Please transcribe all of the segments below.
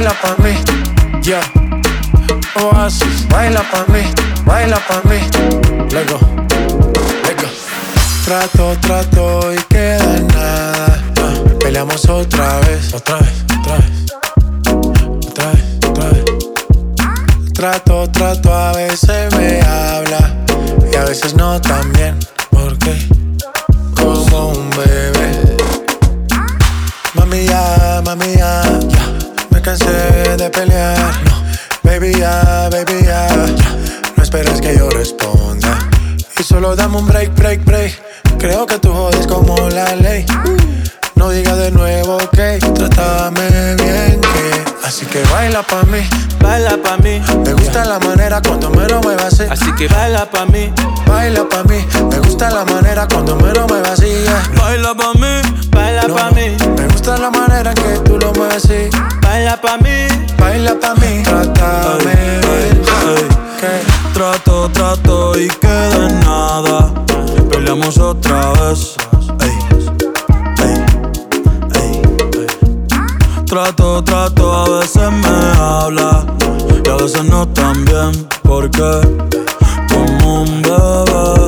baila pa' mí. Yeah. Oasis, baila pa' mí, baila pa' mí. Let's go, let's go. Trato y queda en nada. Peleamos otra vez. Otra vez. Trato, a veces me habla y a veces no tan bien. ¿Por qué? Como un bebé. Mami ya, me cansé de pelear. No. Baby ya, no esperes que yo responda. Y solo dame un break. Creo que tú jodes como la ley. No digas de nuevo, ok. Trátame bien, que así que baila pa' mí. Baila pa' mí. Me gusta la manera cuando me lo muevas así. Así que baila pa' mí. Baila pa' mí. Me gusta la manera cuando me lo muevas así. Baila pa' mí. Baila pa' mí. Me gusta la manera en que tú lo mueves así. Baila pa' mí. Baila pa' mí. Trátame bien. Trato y queda en nada. Peleamos otra vez. Trato, a veces me habla y a veces no tan bien. Porque como un bebé.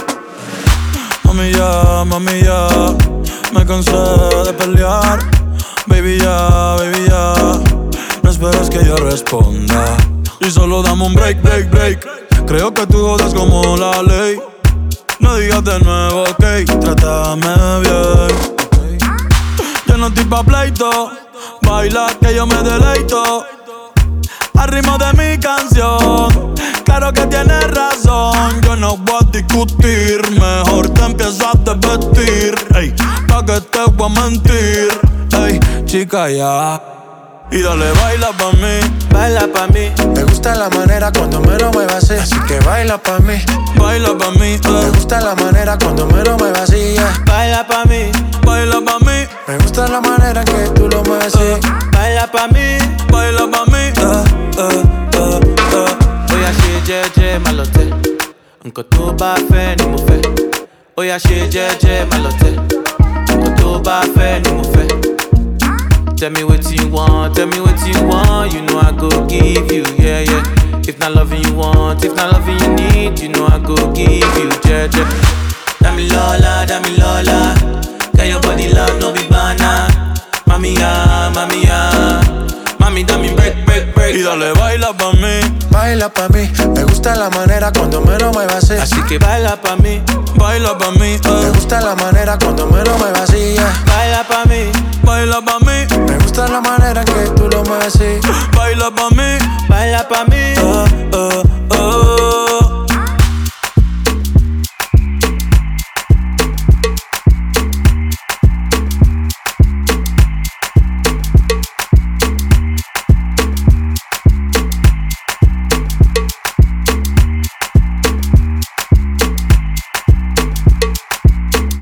Mami ya, me cansé de pelear. Baby ya, no esperes que yo responda. Y solo dame un break. Creo que tú jodes como la ley. No digas de nuevo, ok. Trátame bien. Yo no estoy pa' pleito. Baila que yo me deleito. Al ritmo de mi canción. Claro que tienes razón. Yo no voy a discutir. Mejor te empiezas a vestir. Ey, pa' que te voy a mentir. Ey, chica ya. Y dale, baila pa' mí. Baila pa' mí. Me gusta la manera cuando me lo muevas así. Así que baila pa' mí. Baila pa' mí. Me gusta la manera cuando me lo muevas así. Baila pa' mí. Baila pa' mí. Me gusta la manera en que tú lo mueves así. Baila pa' mí. Baila pa' mí. Oya ṣe jẹ́jẹ́ má lọ tẹ̀. Nǹkan tó bá fẹ́ ni mo fẹ́. Oya ṣe jẹ́jẹ́ má lọ tẹ̀. Nǹkan tó bá fẹ́ ni mo fẹ́. Tell me what you want, you know I go give you, yeah. If not loving you want, if not loving you need, you know I go give you, yeah. Dami Lola, get your body love, no be banana. Mami ya, mami dame break. Y dale, baila pa' mí. Baila pa' mí, me gusta la manera cuando me lo muevas así. Así que baila pa' mí. Baila pa' mí. Me gusta la manera cuando me lo muevas así. Baila pa' mí. Baila pa' mí. Me gusta la manera en que tú lo mueves así. Baila pa' mí. Baila pa' mí.